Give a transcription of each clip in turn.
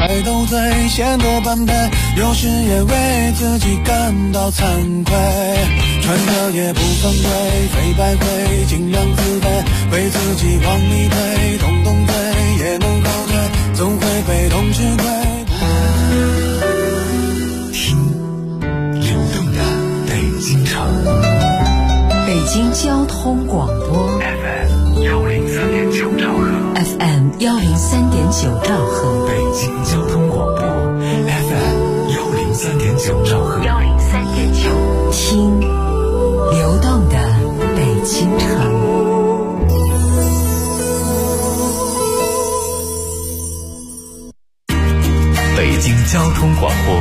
都最显得般配，有时也为自己感到惭愧，穿的也不算贵，非白灰，尽量自卑，为自己往里推，动动嘴也能后退，总会被动吃亏。 听流动的北京城， 北京交通广播 FM103.9兆赫 ，FM103.9兆赫， 北京交通广播 FM103.9兆赫 ，103.9，听流动的北京城。 北京交通广播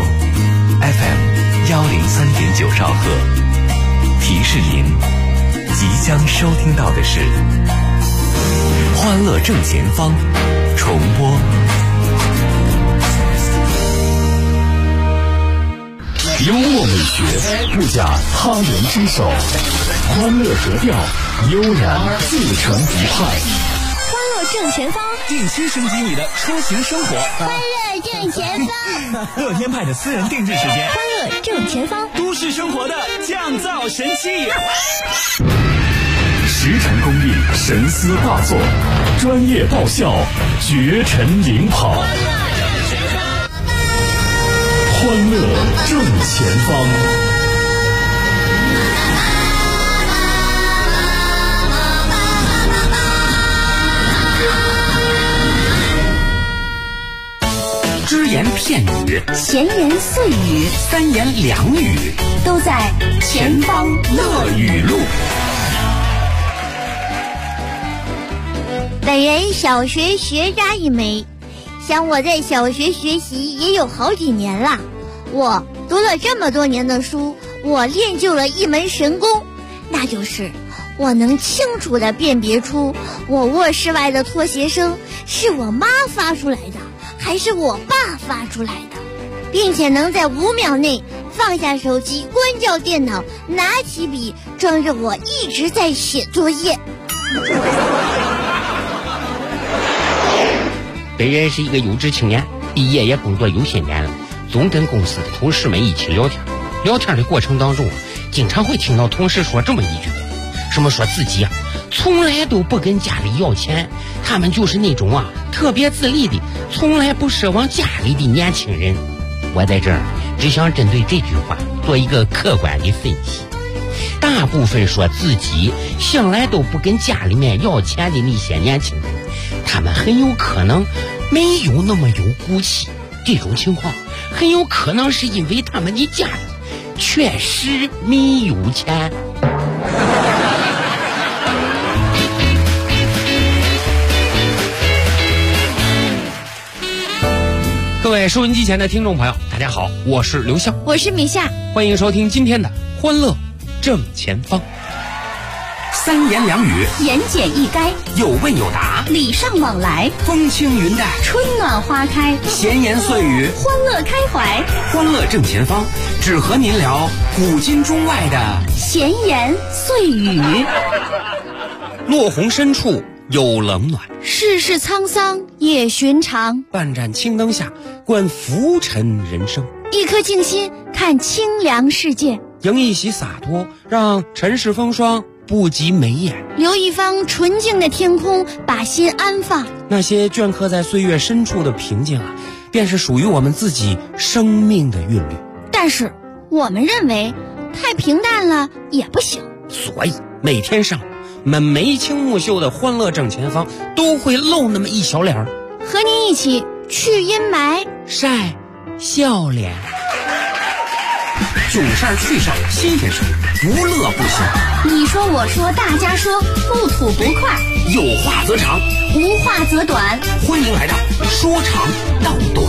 FM103.9兆赫，提示您即将收听到的是欢乐正前方重播。幽默美学不假他人之手，欢乐格调悠然自成一派。 欢乐正前方， 定期升级你的出行生活。 欢乐正前方， 乐天派的私人定制时间。 欢乐正前方， 都市生活的降噪神器。 十成工艺，神思大作，专业爆笑，绝尘领跑。欢乐正前方。 只言片语， 闲言碎语， 三言两语， 都在前方乐语录。 本人小学学渣一枚，想我在小学学习也有好几年了。我读了这么多年的书，我练就了一门神功，那就是我能清楚地辨别出我卧室外的拖鞋声是我妈发出来的还是我爸发出来的，并且能在5秒内放下手机，关掉电脑，拿起笔，装着我一直在写作业。 本人是一个有志青年，毕业也工作有些年了，总跟公司的同事们一起聊天。聊天的过程当中，经常会听到同事说这么一句话，什么说自己从来都不跟家里要钱，他们就是那种特别自立的，从来不奢望家里的年轻人。我在这儿只想针对这句话做一个客观的分析。大部分说自己向来都不跟家里面要钱的那些年轻人，他们很有可能没有那么有骨气。这种情况很有可能是因为他们的家里确实没有钱。各位收音机前的听众朋友，大家好，我是刘笑， 我是米夏， 欢迎收听今天的欢乐正前方。三言两语， 言简意赅， 有问有答， 礼尚往来， 风轻云淡， 春暖花开， 闲言碎语， 欢乐开怀。 欢乐正前方，只和您聊古今中外的闲言碎语。 落红深处有冷暖， 世事沧桑也寻常。 半盏青灯下，观浮沉人生。 一颗静心，看清凉世界。 迎一袭洒脱，让尘世风霜不及眉眼。 留一方纯净的天空，把心安放。 那些镌刻在岁月深处的平静便是属于我们自己生命的韵律。 但是我们认为太平淡了也不行， 所以每天上午我们眉清目秀的欢乐正前方都会露那么一小脸， 和您一起去阴霾， 晒笑脸。囧事儿趣事儿新鲜事儿，不乐不行。 你说我说大家说，不吐不快， 有话则长， 无话则短。 欢迎来到说长道短。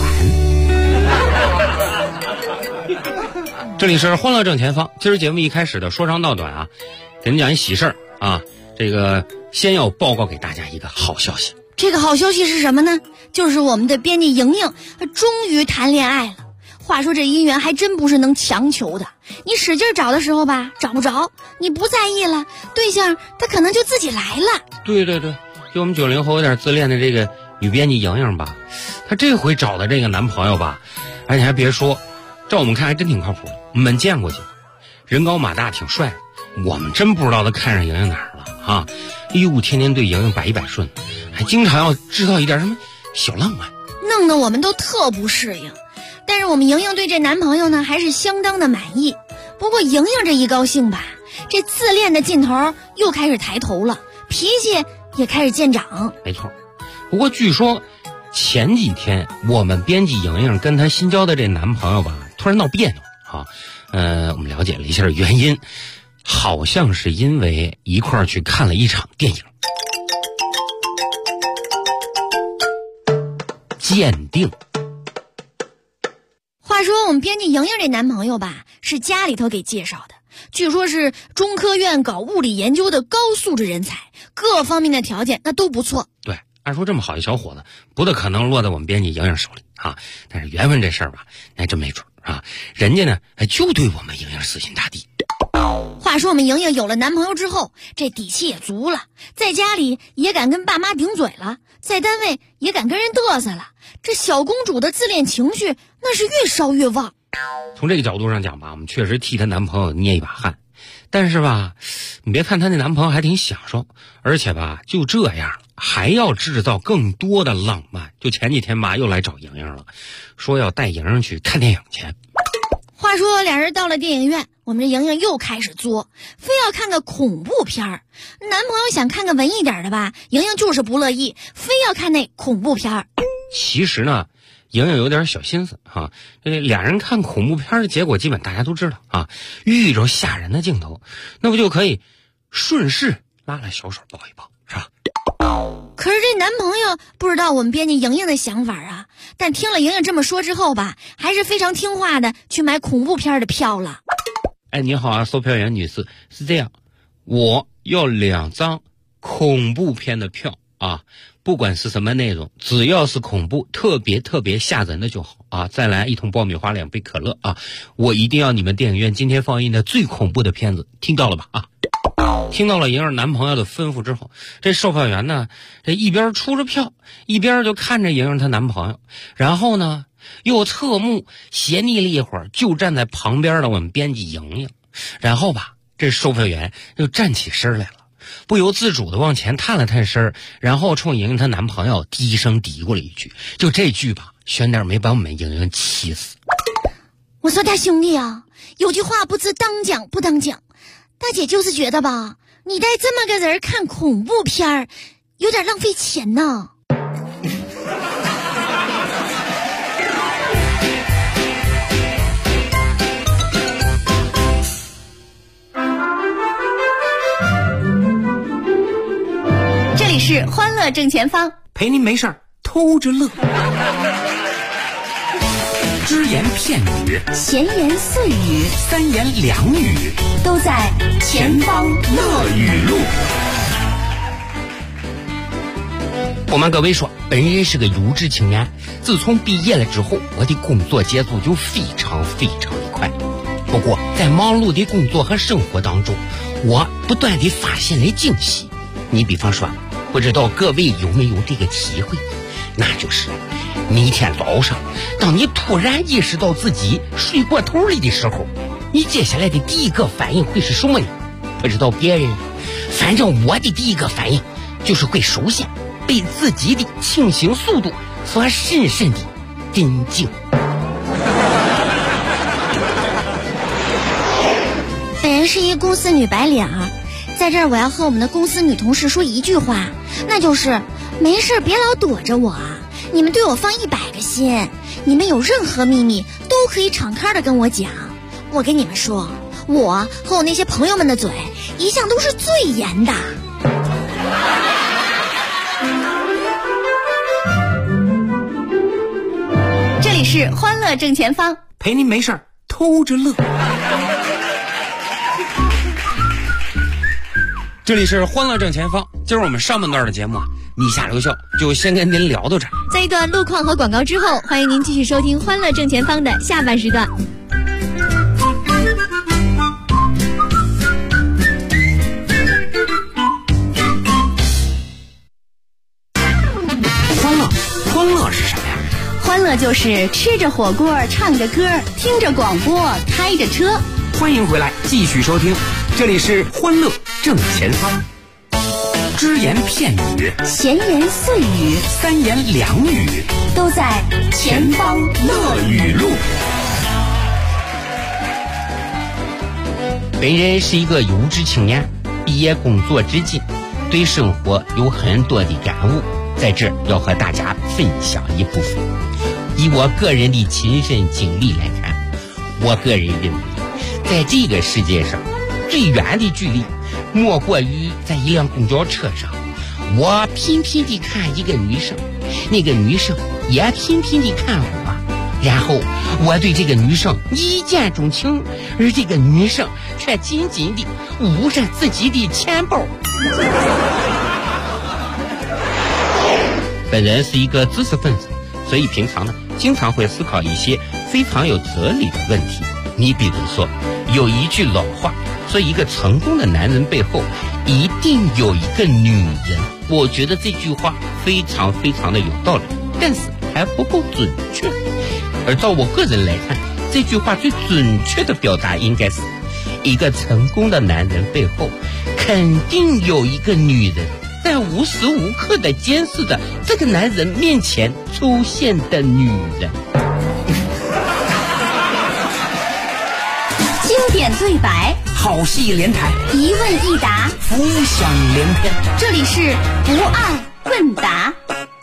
这里是欢乐正前方。今儿节目一开始的说长道短给您讲一喜事儿这个先要报告给大家一个好消息。 这个好消息是什么呢？就是我们的编辑莹莹终于谈恋爱了。话说这姻缘还真不是能强求的，你使劲找的时候吧，找不着；你不在意了，对象他可能就自己来了。 对，就我们90后有点自恋的这个女编辑莹莹吧，她这回找的这个男朋友吧，而且还别说，照我们看还真挺靠谱的。我们见过去，人高马大，挺帅。我们真不知道他看上莹莹哪儿了啊！哎呦，天天对莹莹百依百顺，还经常要制造一点什么小浪漫， 弄得我们都特不适应。但是我们莹莹对这男朋友呢，还是相当的满意。不过莹莹这一高兴吧，这自恋的劲头又开始抬头了，脾气也开始见长。 没错。不过据说前几天我们编辑莹莹跟她新交的这男朋友吧，突然闹别扭啊。我们了解了一下原因，好像是因为一块儿去看了一场电影。鉴定。 话说我们编辑莹莹这男朋友吧，是家里头给介绍的，据说是中科院搞物理研究的高素质人才，各方面的条件那都不错。 对，按说这么好一小伙子，不大可能落在我们编辑莹莹手里啊。但是缘分这事儿吧，还真没准啊。人家呢，就对我们莹莹死心塌地。 话说我们莹莹有了男朋友之后，这底气也足了，在家里也敢跟爸妈顶嘴了，在单位也敢跟人嘚瑟了。这小公主的自恋情绪那是越烧越旺。 从这个角度上讲吧，我们确实替她男朋友捏一把汗。但是吧，你别看她那男朋友还挺享受，而且吧就这样还要制造更多的浪漫。就前几天吧又来找莹莹了，说要带莹莹去看电影去。 话说俩人到了电影院，我们这莹莹又开始作，非要看个恐怖片儿。男朋友想看个文艺点的吧，莹莹就是不乐意，非要看那恐怖片儿。 其实呢，莹莹有点小心思啊。俩人看恐怖片的结果基本大家都知道啊，遇着吓人的镜头，那不就可以顺势拉拉小手抱一抱，是吧？ 可是这男朋友不知道我们编辑莹莹的想法啊，但听了莹莹这么说之后吧，还是非常听话的去买恐怖片的票了。 哎，你好啊，售票员女士，是这样，我要2张恐怖片的票啊，不管是什么内容，只要是恐怖特别吓人的就好啊。再来1桶爆米花，2杯可乐啊，我一定要你们电影院今天放映的最恐怖的片子，听到了吧啊？听到了莹莹男朋友的吩咐之后，这售票员呢，这一边出着票，一边就看着莹莹她男朋友，然后呢又侧目斜睨了一会儿，就站在旁边的我们编辑莹莹。然后吧，这售票员又站起身来了，不由自主的往前探了探身，然后冲莹莹她男朋友低声嘀咕了一句，就这句吧，悬点没把我们莹莹气死。 我说大兄弟啊，有句话不知当讲不当讲，大姐就是觉得吧，你带这么个人看恐怖片儿，有点浪费钱呢。这里是欢乐正前方， 陪您没事儿偷着乐。只言片语， 闲言碎语， 三言两语， 都在前方乐语录。 我们各位说，本人是个优质青年，自从毕业了之后，我的工作节奏就非常的快。不过在忙碌的工作和生活当中，我不断地发现了惊喜。你比方说，不知道各位有没有这个体会，那就是每天早上当你突然意识到自己睡过头了的时候，你接下来的第一个反应会是什么呢？不知道别人，反正我的第一个反应就是会首先被自己的清醒速度所深深的震惊。 本人是一公司女白领，在这儿我要和我们的公司女同事说一句话，那就是没事别老躲着我，你们对我放100个心，你们有任何秘密都可以敞开的跟我讲。我跟你们说，我和我那些朋友们的嘴一向都是最严的。这里是欢乐正前方， 陪您没事儿偷着乐。 这里是欢乐正前方，今儿我们上半段的节目你下留笑就先跟您聊到这儿。 在一段路况和广告之后，欢迎您继续收听欢乐正前方的下半时段。 欢乐乐就是吃着火锅，唱着歌，听着广播，开着车。 欢迎回来，继续收听，这里是欢乐正前方。只言片语， 闲言碎语， 三言两语， 都在前方乐语录。 本人是一个有志青年，毕业工作至今，对生活有很多的感悟，在这要和大家分享一部分。以我个人的亲身经历来看，我个人认为，在这个世界上最远的距离莫过于在一辆公交车上，我频频地看一个女生，那个女生也频频地看我，然后我对这个女生一见钟情，而这个女生却紧紧地捂着自己的钱包。本人是一个知识分子，所以平常呢经常会思考一些非常有哲理的问题。你比如说，有一句老话说，一个成功的男人背后一定有一个女人。我觉得这句话非常非常的有道理，但是还不够准确。而照我个人来看，这句话最准确的表达应该是，一个成功的男人背后肯定有一个女人在无时无刻的监视着这个男人面前出现的女人。 经典对白， 好戏连台， 一问一答， 浮想联翩。 这里是不二问答。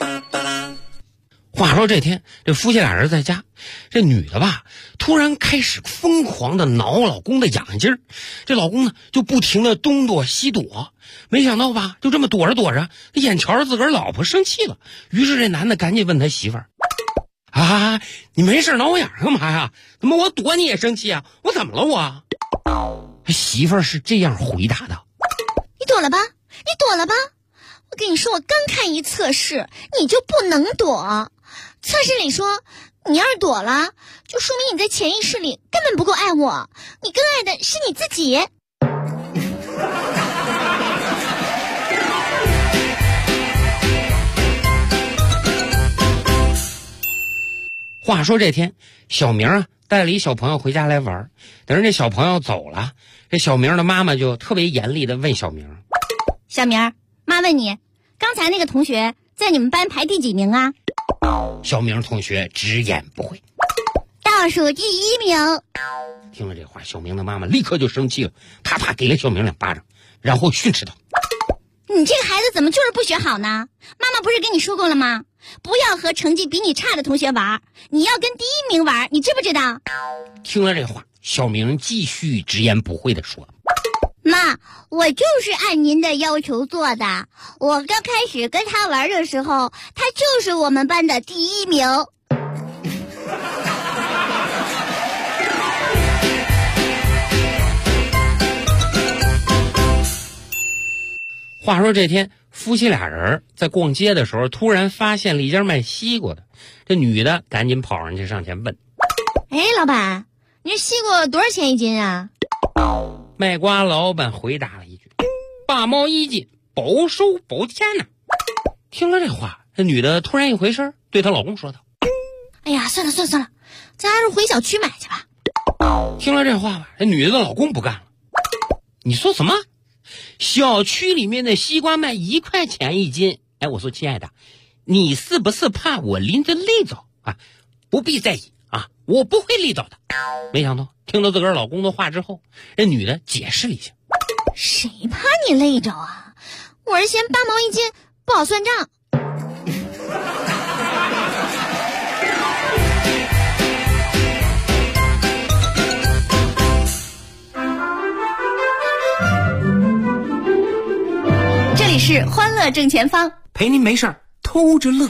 话说这天，这夫妻俩人在家，这女的吧，突然开始疯狂的挠老公的痒劲儿，这老公呢就不停的东躲西躲，没想到吧，就这么躲着躲着，眼瞧着自个儿老婆生气了，于是这男的赶紧问他媳妇儿：“啊，你没事挠我痒干嘛呀？怎么我躲你也生气啊？我怎么了我？”媳妇儿是这样回答的：“ 你躲了吧，你躲了吧。我跟你说，我刚看一测试，你就不能躲。测试里说，你要是躲了，就说明你在潜意识里根本不够爱我，你更爱的是你自己。” 话说这天，小明啊带了一小朋友回家来玩，等着这小朋友走了，这小明的妈妈就特别严厉的问小明：“ 小明，妈问你，刚才那个同学在你们班排第几名啊？” 小明同学直言不讳：“ 倒数第1名。” 听了这话，小明的妈妈立刻就生气了，啪啪给了小明2巴掌，然后训斥道：“ 你这个孩子怎么就是不学好呢？妈妈不是跟你说过了吗？不要和成绩比你差的同学玩，你要跟第1名玩，你知不知道？” 听了这话，小明继续直言不讳地说：“ 妈，我就是按您的要求做的。我刚开始跟他玩的时候，他就是我们班的第1名。” 话说这天，夫妻俩人在逛街的时候，突然发现了一家卖西瓜的。这女的赶紧跑上去上前问：“ 哎，老板，你这西瓜多少钱一斤啊？” 卖瓜老板回答了一句：“8毛1斤，包收包钱呢。”听了这话，这女的突然一回身，对她老公说道：“ 哎呀，算了，咱还是回小区买去吧。” 听了这话吧，这女的的老公不干了：“你说什么？小区里面的西瓜卖1块钱1斤？哎，我说亲爱的，你是不是怕我拎着累着啊？不必在意啊，我不会累着的。”没想到听到自个儿老公的话之后，这女的解释了一下：“ 谁怕你累着啊？我是嫌8毛1斤不好算账。” 这里是欢乐正前方， 陪您没事偷着乐。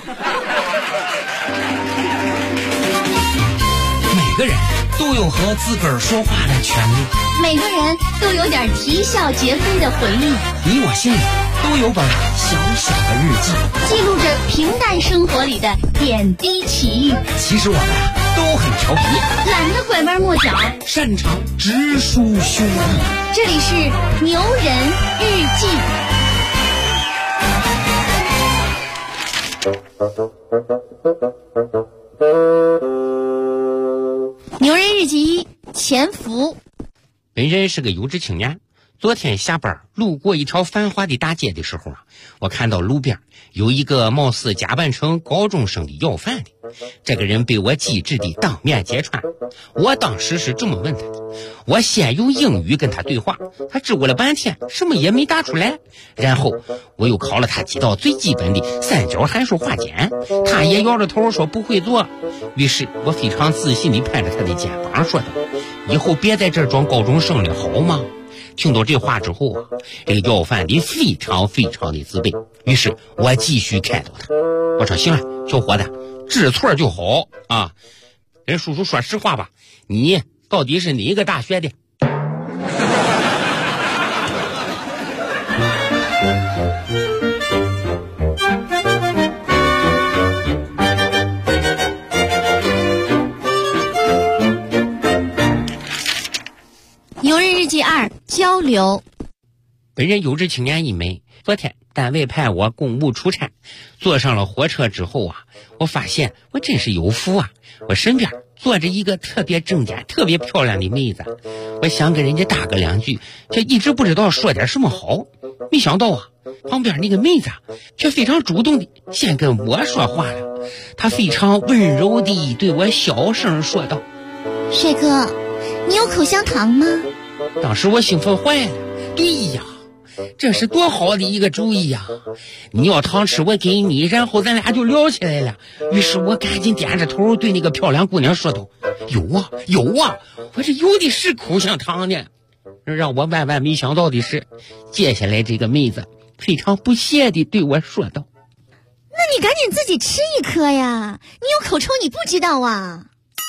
每个人都有和自个儿说话的权利， 每个人都有点啼笑皆非的回忆， 你我心里都有本小小的日记， 记录着平淡生活里的点滴奇遇。 其实我们都很调皮， 懒得拐弯抹角， 擅长直抒胸臆。 这里是牛人日记。 牛人日记潜伏。 本人是个有志青年，昨天下班路过一条繁华的大街的时候啊，我看到路边有一个貌似假扮成高中生的要饭的，这个人被我机智地当面揭穿。我当时是这么问他的，我先用英语跟他对话，他支吾了半天什么也没答出来，然后我又考了他几道最基本的三角函数化简，他也摇着头说不会做。于是我非常自信地拍着他的肩膀说道，以后别在这儿装高中生了好吗？听到这话之后啊，这个要饭的非常的自卑，于是我继续开导他，我说行了，小伙子，知错就好啊，跟叔叔说实话吧，你到底是哪个大学的？ 牛人日记2交流。 本人有志青年一枚，昨天单位派我公务出差，坐上了火车之后啊，我发现我真是有福啊，我身边坐着一个特别正经特别漂亮的妹子，我想跟人家搭个两句，却一直不知道说点什么好。没想到啊，旁边那个妹子却非常主动的先跟我说话了，她非常温柔地对我小声说道， 帅哥，你有口香糖吗？ 当时我兴奋坏了，对呀，这是多好的一个主意呀！你要糖吃我给你，然后咱俩就聊起来了。于是我赶紧点着头对那个漂亮姑娘说道，有啊有啊，我这有的是口香糖呢。让我万万没想到的是，接下来这个妹子非常不屑地对我说道， 那你赶紧自己吃一颗呀，你有口臭你不知道啊。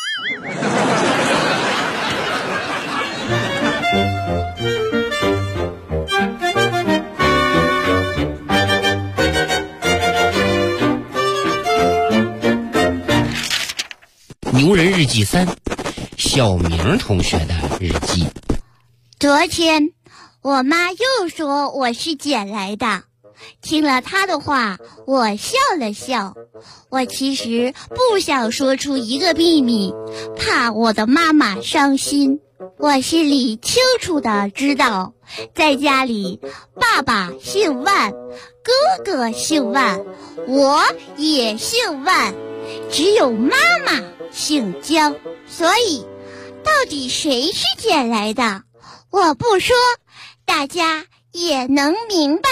牛人日记3，小明同学的日记。 昨天我妈又说我是捡来的，听了她的话，我笑了笑。我其实不想说出一个秘密，怕我的妈妈伤心。我心里清楚的知道，在家里爸爸姓万，哥哥姓万，我也姓万，只有妈妈姓江。所以到底谁是捡来的，我不说，大家也能明白。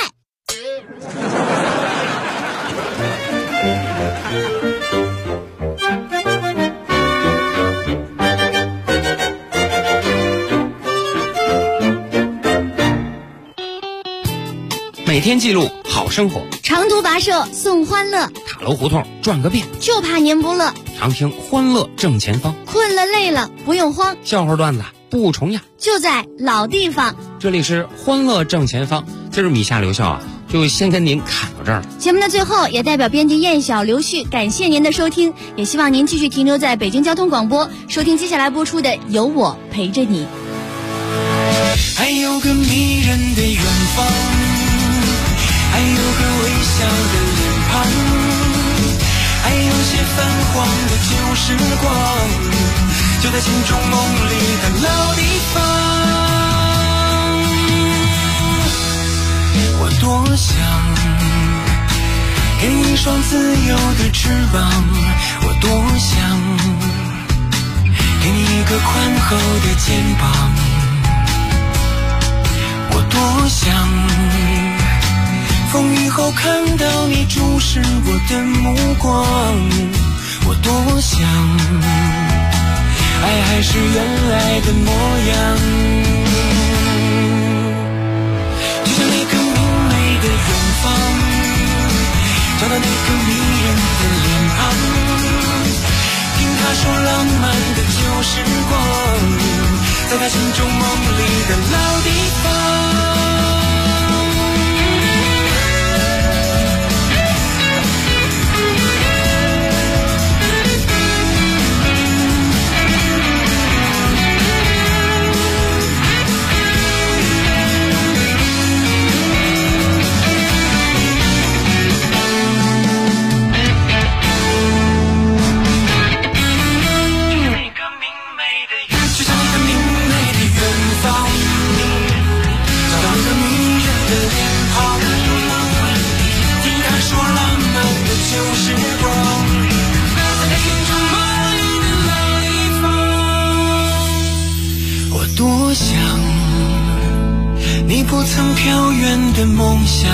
每天记录好生活， 长途跋涉送欢乐， 塔楼胡同转个遍， 就怕您不乐。 常听欢乐正前方， 困了累了不用慌， 笑话段子不重样， 就在老地方。 这里是欢乐正前方，今儿米夏留校啊，就先跟您看到这儿了。 节目的最后，也代表编辑燕晓、刘旭感谢您的收听，也希望您继续停留在北京交通广播，收听接下来播出的《有我陪着你》。 还有个迷人的远方，还有个微笑的脸庞，还有些泛黄的旧时光，就在心中梦里的老地方。我多想给你一双自由的翅膀，我多想给你一个宽厚的肩膀，我多想风雨后看到你注视我的目光，我多想爱还是原来的模样，就像那个明媚的远方，找到那个迷人的脸庞，听他说浪漫的旧时光，在他心中梦里的老地方。 曾飘远的梦想，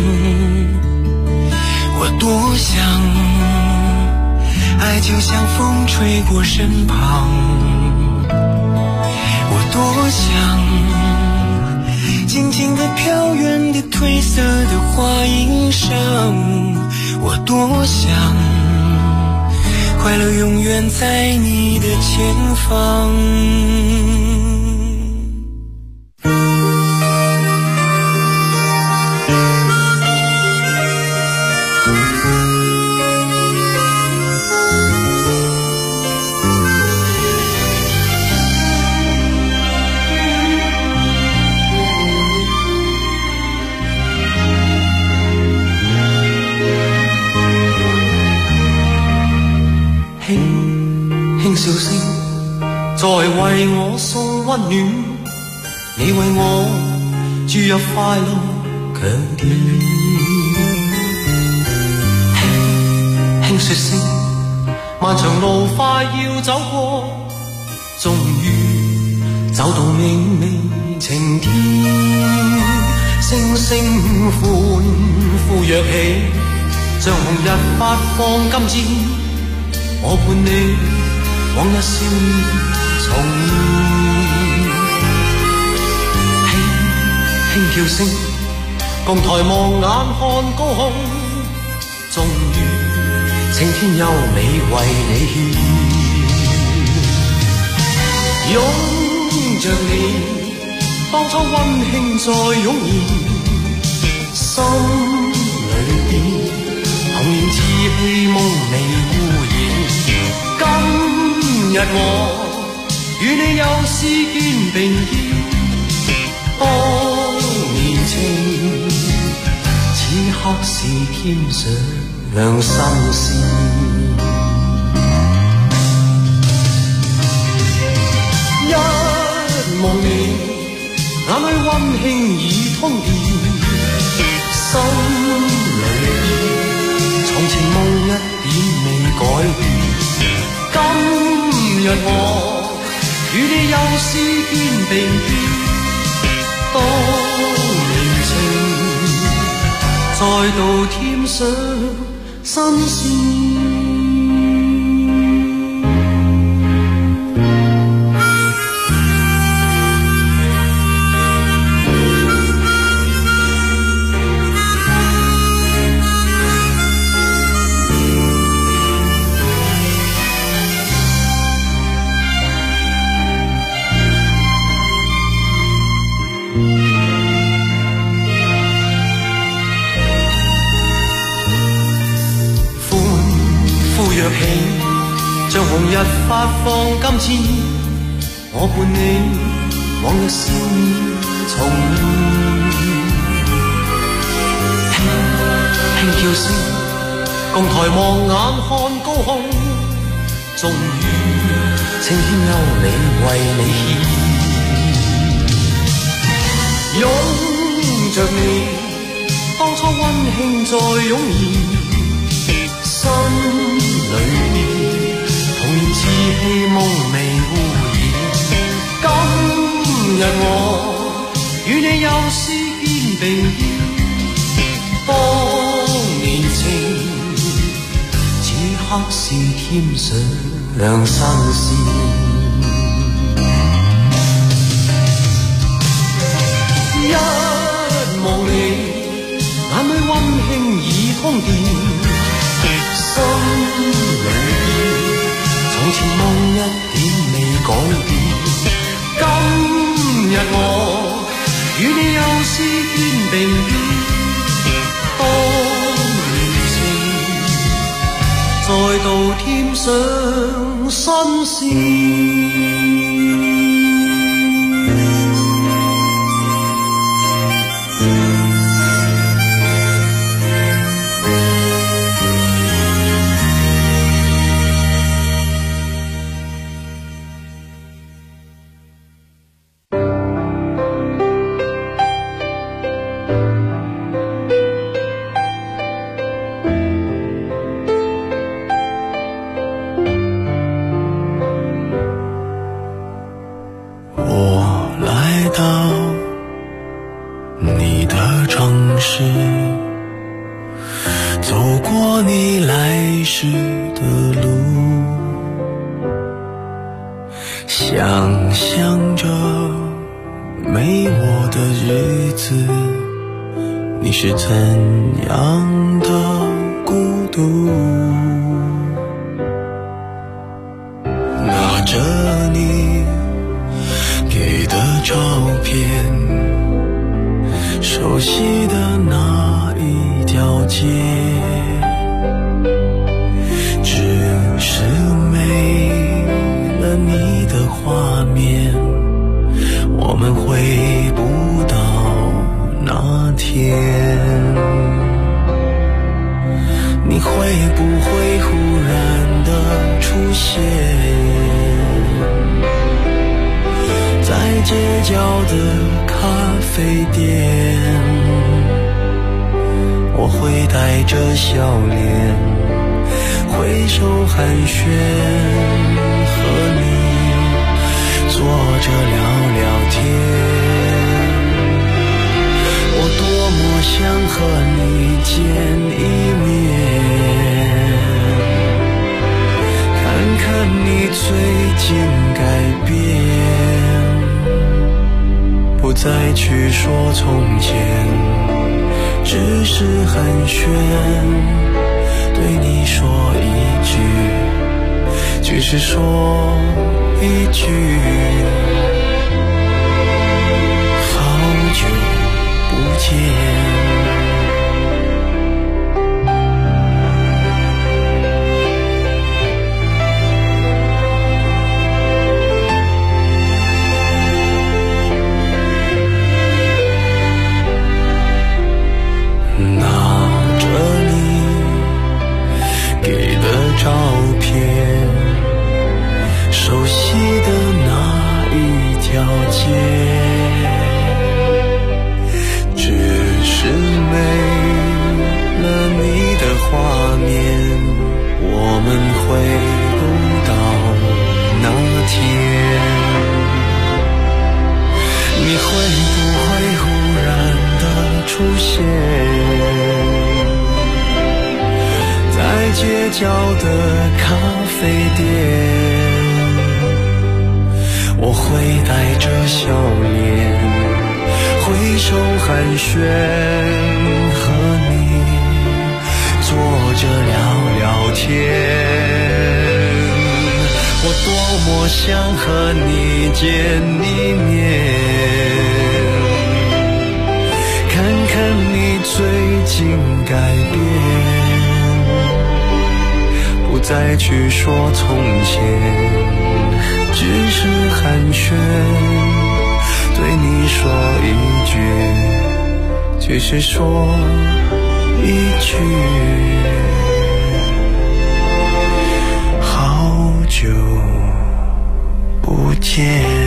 我多想，爱就像风吹过身旁，我多想，静静地飘远的褪色的花衣裳，我多想，快乐永远在你的前方。笑聲在為我送溫暖，你為我注入快樂強電。輕輕說聲，漫長路快要走過，終於走到明媚晴天。星星歡呼躍起，像紅日發放金箭，我伴你往日笑面重現，輕輕叫聲，共抬望眼看高空，終於青天優美為你獻。擁着你，當初溫馨再湧現，心裏邊童年稚氣夢未污染。今日我與你又是肩並肩，當年情，此刻是添上新鮮。一望你，眼裏溫馨已通電，心裏邊從前夢一點未改變。今日我與你又是肩並肩，當年情再度添上新鮮。像紅日發放金箭，我伴你往日笑面重現。輕輕叫聲，共抬望眼看高空，終於青天優美為你獻。擁着你，當初溫馨再湧現，心裏邊童年稚氣夢未污染。今日我與你又是肩並肩，當年情，此刻是添上新鮮。一望你，眼裏溫馨已通電，心裏從前夢一點未改變。今日我與你又是肩並肩，當年情再度添上新鮮。 想象着没我的日子，你是怎样的孤独？拿着你给的照片，熟悉的那一条街，只是没了你的画面，我们回不到那天。你会不会忽然的出现在街角的咖啡店？我会带着笑脸挥手寒暄，和你坐着聊聊天。我多么想和你见一面，看看你最近改变，不再去说从前，只是寒暄，对你说一句，只是说一句，好久不见。照片，熟悉的那一条街，只是没了你的画面，我们回不到那天。你会不会忽然的出现在街角的咖啡店？我会带着笑脸挥手寒暄，和你坐着聊聊天。我多么想和你见一面，看看你最近改变，不再去说从前，只是寒暄，对你说一句，只是说一句，好久不见。